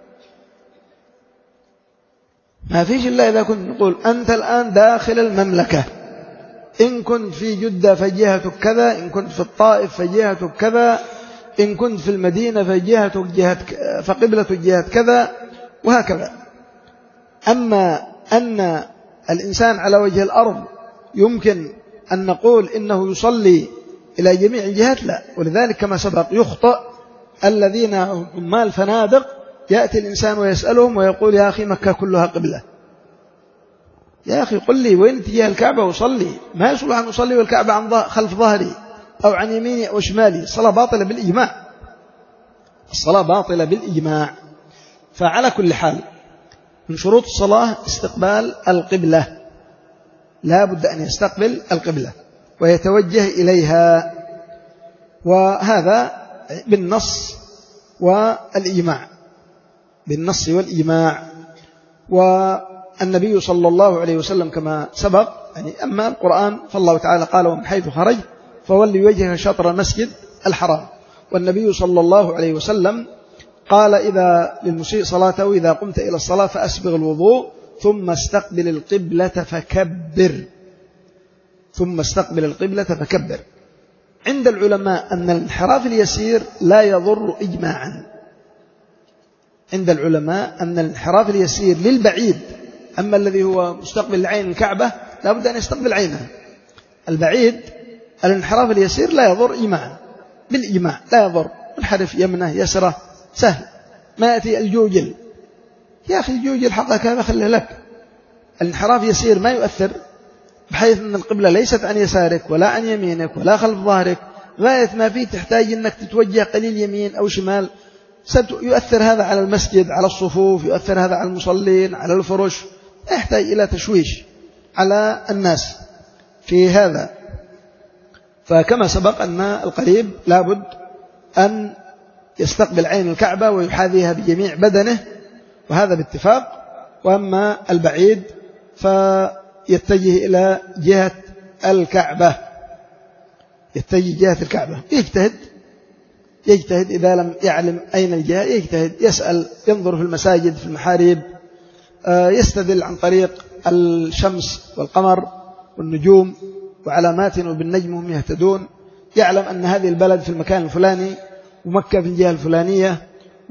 ما فيش إلا إذا كنت نقول أنت الآن داخل المملكة، إن كنت في جدة فجهتك كذا، إن كنت في الطائف فجهتك كذا، إن كنت في المدينة فجهتك جهة فقبلتك جهة كذا، وهكذا. أما أن الإنسان على وجه الأرض يمكن أن نقول إنه يصلي إلى جميع الجهات، لا. ولذلك كما سبق يخطئ الذين هم الفنادق، يأتي الإنسان ويسألهم ويقول يا أخي مكة كلها قبلة. يا أخي قل لي وين تجاه الكعبة وصلي، ما يصلح أن أصلي والكعبة عن خلف ظهري أو عن يميني أو شمالي. الصلاة باطلة بالإجماع، الصلاة باطلة بالإجماع. فعلى كل حال من شروط الصلاة استقبال القبلة، لا بد أن يستقبل القبلة ويتوجه إليها، وهذا بالنص والإجماع، بالنص والإجماع. والنبي صلى الله عليه وسلم كما سبق، يعني أما القرآن فالله تعالى قال ومن حيث خرج فولي وجهه شطر المسجد الحرام. والنبي صلى الله عليه وسلم قال إذا للمسيء صلاته إذا قمت إلى الصلاة فأسبغ الوضوء ثم استقبل القبلة فكبر، ثم استقبل القبلة فكبر. عند العلماء أن الانحراف اليسير لا يضر إجماعا، عند العلماء أن الانحراف اليسير للبعيد، أما الذي هو مستقبل العين الكعبة لا بد أن يستقبل عينها. البعيد الانحراف اليسير لا يضر إجماعا، بالإجماع لا يضر، انحرف يمنه يسره سهل. ما يأتي الجوجل، يا أخي الجوجل حقك هذا خليه لك. الانحراف يسير ما يؤثر، بحيث أن القبلة ليست عن يسارك ولا عن يمينك ولا خلف ظهرك، غاية ما فيه تحتاج أنك تتوجه قليل يمين أو شمال. يؤثر هذا على المسجد، على الصفوف، يؤثر هذا على المصلين، على الفرش، يحتاج إلى تشويش على الناس في هذا. فكما سبق أن القريب لابد أن يستقبل عين الكعبة ويحاذيها بجميع بدنه، وهذا باتفاق. وأما البعيد فيتجه إلى جهة الكعبة، يتجه جهة الكعبة، يجتهد يجتهد إذا لم يعلم أين الجهة يجتهد، يسأل، ينظر في المساجد في المحاريب، يستدل عن طريق الشمس والقمر والنجوم وعلامات وبالنجم هم يهتدون، يعلم أن هذه البلد في المكان الفلاني ومكة في الجهة الفلانية،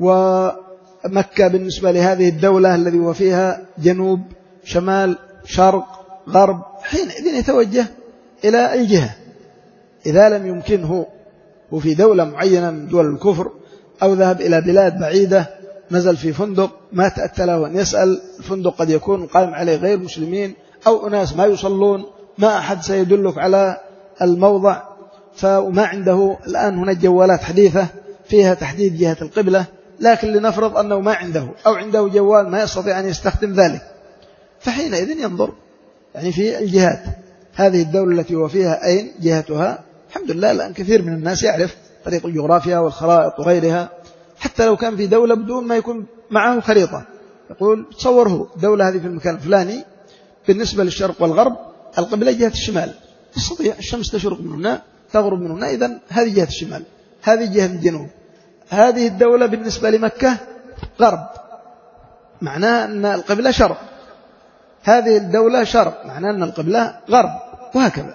ومكة بالنسبة لهذه الدولة الذي هو فيها جنوب شمال شرق غرب، حينئذ يتوجه إلى الجهة. إذا لم يمكنه وفي دولة معينة من دول الكفر أو ذهب إلى بلاد بعيدة نزل في فندق، ما تأتى له أن يسأل، الفندق قد يكون قائم عليه غير مسلمين أو أناس ما يصلون، ما أحد سيدلك على الموضع، فما عنده الآن هناك جوالات حديثة فيها تحديد جهة القبلة، لكن لنفرض أنه ما عنده أو عنده جوال ما يستطيع أن يستخدم ذلك، فحينئذ ينظر يعني في الجهات. هذه الدولة التي هو فيها أين جهتها؟ الحمد لله الآن كثير من الناس يعرف طريق الجغرافيا والخرائط وغيرها، حتى لو كان في دولة بدون ما يكون معه خريطة، يقول تصوره دولة هذه في المكان الفلاني بالنسبة للشرق والغرب القبلة جهة الشمال، تستطيع الشمس تشرق من هنا تغرب من هنا، إذن هذه جهة الشمال، هذه جهة الجنوب. هذه الدولة بالنسبة لمكة غرب، معناه أن القبلة شرق، هذه الدولة شرق، معناه أن القبلة غرب، وهكذا.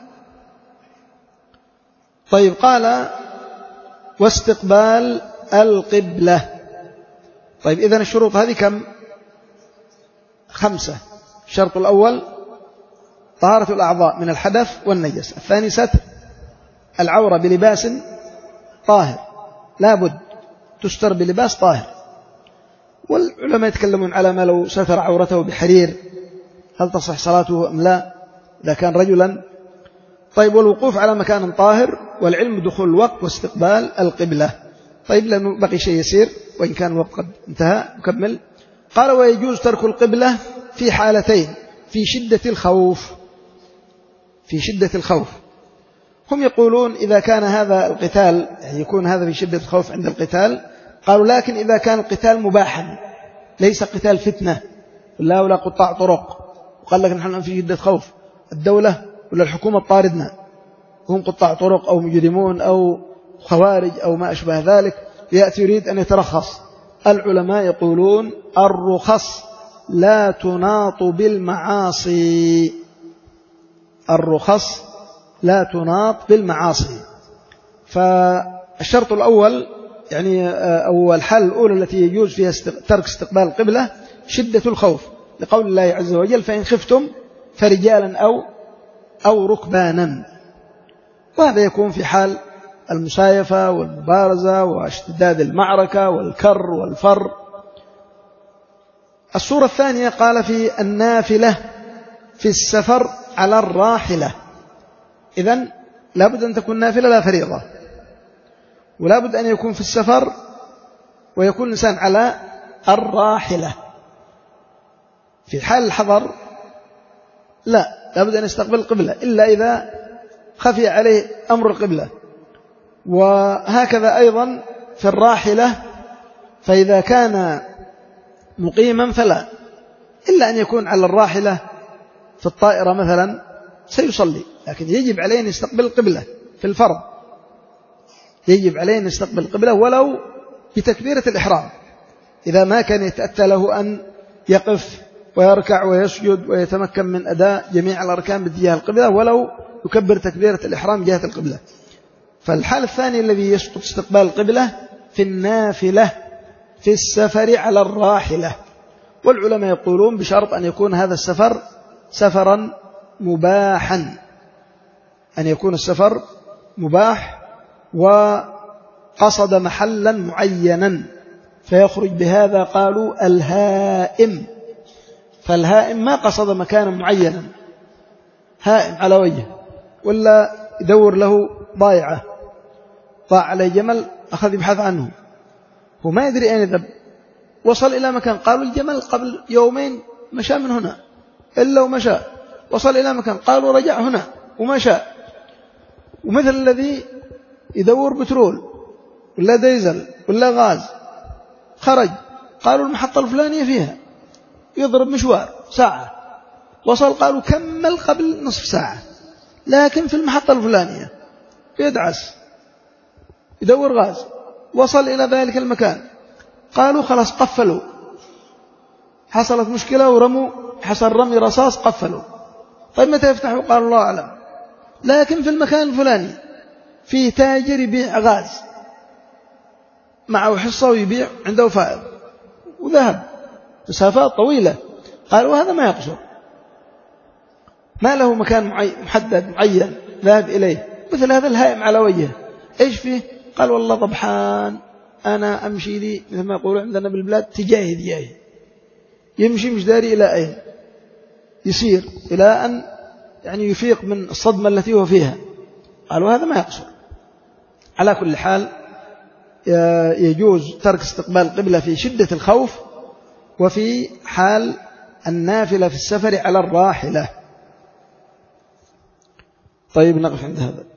طيب قال واستقبال القبلة. طيب إذن الشروط هذه كم؟ خمسة. الشرط الأول طهارة الأعضاء من الحدث والنجس، الثاني ستر العورة بلباس طاهر، لا بد تستر بلباس طاهر، والعلماء يتكلمون على ما لو ستر عورته بحرير هل تصح صلاته أم لا إذا كان رجلا. طيب والوقوف على مكان طاهر، والعلم دخول الوقت واستقبال القبلة. طيب لأنه بقي شيء يسير وإن كان الوقت قد انتهى نكمل. قال ويجوز ترك القبلة في حالتين: في شدة الخوف، في شدة الخوف هم يقولون إذا كان هذا القتال يعني يكون هذا في شدة الخوف عند القتال، قالوا لكن إذا كان القتال مباحا ليس قتال فتنة لا ولا قطاع طرق، وقال لك نحن في شدة خوف الدولة ولا الحكومة طاردنا، هم قطاع طرق أو مجرمون أو خوارج أو ما أشبه ذلك، يأتي يريد أن يترخص. العلماء يقولون الرخص لا تناط بالمعاصي، الرخص لا تناط بالمعاصي. فالشرط الأول يعني أو الحالة الأولى التي يجوز فيها ترك استقبال القبلة شدة الخوف، لقول الله عز وجل فإن خفتم فرجالا أو أو ركبانا، وهذا يكون في حال المسايفة والمبارزة واشتداد المعركة والكر والفر. الصورة الثانية قال في النافلة في السفر على الراحلة، إذن لابد أن تكون نافلة لا فريضة، ولابد أن يكون في السفر ويكون الإنسان على الراحلة. في حال الحضر لا، لابد أن يستقبل القبلة إلا إذا خفي عليه أمر القبلة، وهكذا أيضا في الراحلة، فإذا كان مقيما فلا، إلا أن يكون على الراحلة في الطائرة مثلا سيصلي، لكن يجب عليه أن يستقبل القبلة في الفرض، يجب عليه أن يستقبل القبلة ولو بتكبيرة الإحرام، إذا ما كان يتأتى له أن يقف ويركع ويسجد ويتمكن من أداء جميع الأركان باتجاه القبلة ولو يكبر تكبيرة الإحرام جهة القبلة. فالحال الثاني الذي يسقط استقبال القبلة في النافلة في السفر على الراحلة، والعلماء يقولون بشرط أن يكون هذا السفر سفرا مباحا، أن يكون السفر مباح وقصد محلا معينا، فيخرج بهذا قالوا الهائم. فالهائم ما قصد مكانا معينا، هائم على وجهه ولا يدور له ضائعة ضاع عليه جمل أخذ يبحث عنه، هو ما يدري أين يذهب، وصل إلى مكان قالوا الجمل قبل يومين مشى من هنا إلا ومشى، وصل إلى مكان قالوا رجع هنا ومشى. ومثل الذي يدور بترول ولا ديزل ولا غاز، خرج قالوا المحطة الفلانية فيها، يضرب مشوار ساعة، وصل قالوا كمل قبل نصف ساعة، لكن في المحطة الفلانية يدعس يدور غاز، وصل إلى ذلك المكان قالوا خلاص قفلوا، حصلت مشكلة ورموا، حصل رمي رصاص قفلوا. طيب متى يفتحوا؟ قالوا الله أعلم، لكن في المكان الفلاني في تاجر يبيع غاز معه حصة ويبيع عنده فائض، وذهب مسافات طويلة، قالوا هذا ما يقصر، ما له مكان محدد معين ذهب إليه. مثل هذا الهائم على وجهه إيش فيه؟ قال والله طبحان أنا أمشي لي مثل ما يقولوا عندنا بالبلاد تجاهي تجاهي، يمشي مش داري إلى أين، يسير إلى أن يعني يفيق من الصدمة التي هو فيها. قالوا هذا ما يقصر. على كل حال يجوز ترك استقبال القبلة في شدة الخوف وفي حال النافلة في السفر على الراحلة. طيب نقف عند هذا.